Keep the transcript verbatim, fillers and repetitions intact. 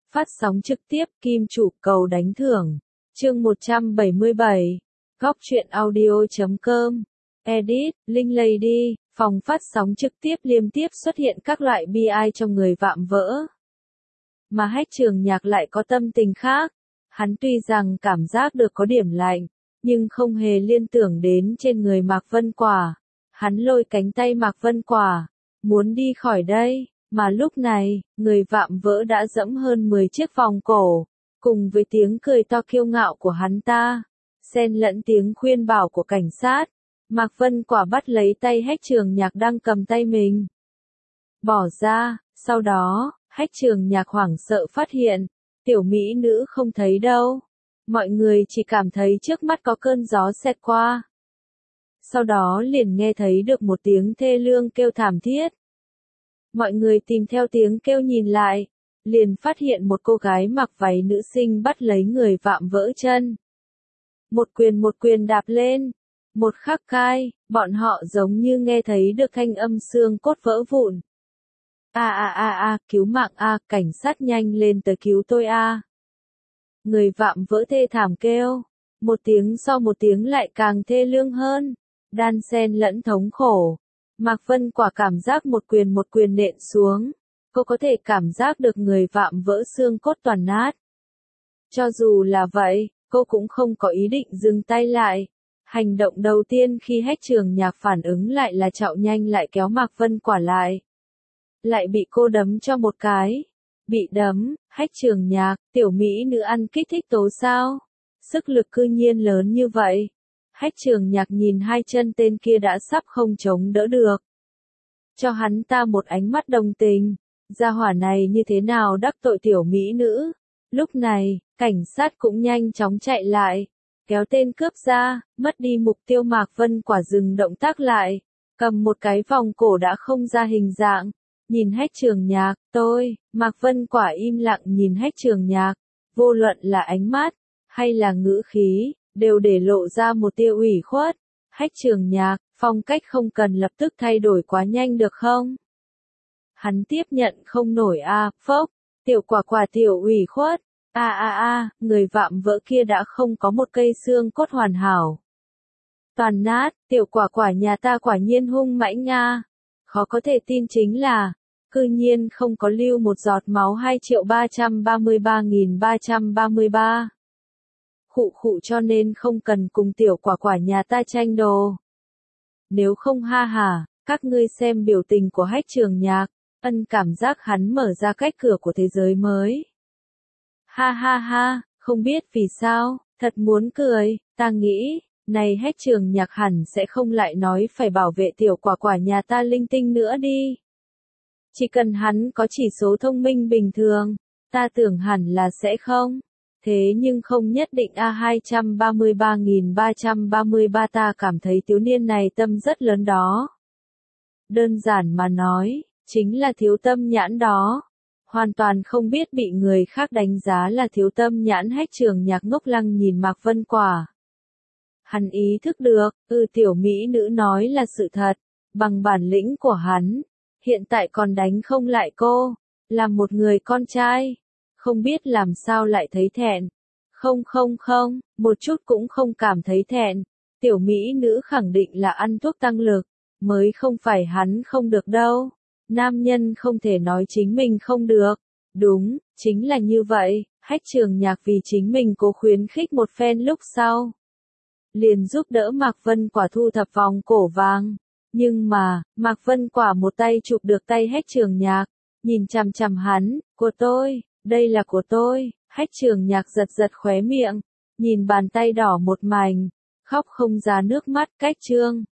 Phát sóng trực tiếp Kim Chủ cầu đánh thưởng. Chương một trăm bảy mươi bảy. Góc truyện audio chấm com. Edit, Linh Lady. Phòng phát sóng trực tiếp liên tiếp xuất hiện các loại bi ai trong người vạm vỡ. Mà Hách Trường Nhạc lại có tâm tình khác. Hắn tuy rằng cảm giác được có điểm lạnh, nhưng không hề liên tưởng đến trên người Mạc Vân Quả. Hắn lôi cánh tay Mạc Vân Quả, muốn đi khỏi đây. Mà lúc này, người vạm vỡ đã dẫm hơn mười chiếc vòng cổ, cùng với tiếng cười to kiêu ngạo của hắn ta, xen lẫn tiếng khuyên bảo của cảnh sát. Mạc Vân Quả bắt lấy tay Hách Trường Nhạc đang cầm tay mình. Bỏ ra, sau đó, Hách Trường Nhạc hoảng sợ phát hiện, tiểu mỹ nữ không thấy đâu. Mọi người chỉ cảm thấy trước mắt có cơn gió xẹt qua. Sau đó liền nghe thấy được một tiếng thê lương kêu thảm thiết. Mọi người tìm theo tiếng kêu nhìn lại, liền phát hiện một cô gái mặc váy nữ sinh bắt lấy người vạm vỡ chân. Một quyền một quyền đạp lên, một khắc khai, bọn họ giống như nghe thấy được thanh âm xương cốt vỡ vụn. A a a a, cứu mạng a, cảnh sát nhanh lên tới cứu tôi a. Người vạm vỡ thê thảm kêu, một tiếng sau một tiếng lại càng thê lương hơn, đan xen lẫn thống khổ. Mạc Vân Quả cảm giác một quyền một quyền nện xuống, cô có thể cảm giác được người vạm vỡ xương cốt toàn nát. Cho dù là vậy, cô cũng không có ý định dừng tay lại. Hành động đầu tiên khi Hách Trường Nhạc phản ứng lại là chạy nhanh lại kéo Mạc Vân Quả lại. Lại bị cô đấm cho một cái. Bị đấm, Hách Trường Nhạc, tiểu mỹ nữ ăn kích thích tố sao? Sức lực cư nhiên lớn như vậy. Hách Trường Nhạc nhìn hai chân tên kia đã sắp không chống đỡ được. Cho hắn ta một ánh mắt đồng tình. Gia hỏa này như thế nào đắc tội tiểu mỹ nữ. Lúc này, cảnh sát cũng nhanh chóng chạy lại. Kéo tên cướp ra, mất đi mục tiêu. Mạc Vân Quả dừng động tác lại. Cầm một cái vòng cổ đã không ra hình dạng. Nhìn Hách Trường Nhạc, tôi, Mạc Vân Quả im lặng nhìn Hách Trường Nhạc. Vô luận là ánh mắt, hay là ngữ khí, đều để lộ ra một tia ủy khuất. Hách Trường Nhạc, phong cách không cần lập tức thay đổi quá nhanh được không? Hắn tiếp nhận không nổi a, à, phốc, tiểu quả quả tiểu ủy khuất, a a a, người vạm vỡ kia đã không có một cây xương cốt hoàn hảo. Toàn nát, tiểu quả quả nhà ta quả nhiên hung mãnh nga. Khó có thể tin chính là, cư nhiên không có lưu một giọt máu. Hai triệu ba trăm ba mươi ba nghìn ba trăm ba mươi ba. Khụ khụ, cho nên không cần cùng tiểu quả quả nhà ta tranh đồ. Nếu không ha hả, các ngươi xem biểu tình của Hách Trường Nhạc, ân cảm giác hắn mở ra cách cửa của thế giới mới. Ha ha ha, không biết vì sao, thật muốn cười, ta nghĩ, này Hách Trường Nhạc hẳn sẽ không lại nói phải bảo vệ tiểu quả quả nhà ta linh tinh nữa đi. Chỉ cần hắn có chỉ số thông minh bình thường, ta tưởng hẳn là sẽ không. Thế nhưng không nhất định a. Hai trăm ba mươi ba nghìn ba trăm ba mươi ba, ta cảm thấy thiếu niên này tâm rất lớn đó. Đơn giản mà nói, chính là thiếu tâm nhãn đó. Hoàn toàn không biết bị người khác đánh giá là thiếu tâm nhãn. Hách Trường Nhạc ngốc lăng nhìn Mạc Vân Quả. Hắn ý thức được, ừ tiểu mỹ nữ nói là sự thật, bằng bản lĩnh của hắn, hiện tại còn đánh không lại cô, là một người con trai. Không biết làm sao lại thấy thẹn. Không không không, một chút cũng không cảm thấy thẹn. Tiểu mỹ nữ khẳng định là ăn thuốc tăng lực, mới không phải hắn không được đâu. Nam nhân không thể nói chính mình không được. Đúng, chính là như vậy. Hách Trường Nhạc vì chính mình cố khuyến khích một phen lúc sau, liền giúp đỡ Mạc Vân Quả thu thập vòng cổ vàng. Nhưng mà, Mạc Vân Quả một tay chụp được tay Hách Trường Nhạc, nhìn chằm chằm hắn, của tôi. Đây là của tôi. Hách Trường Nhạc giật giật khóe miệng, nhìn bàn tay đỏ một mảnh, khóc không ra nước mắt. Cách chương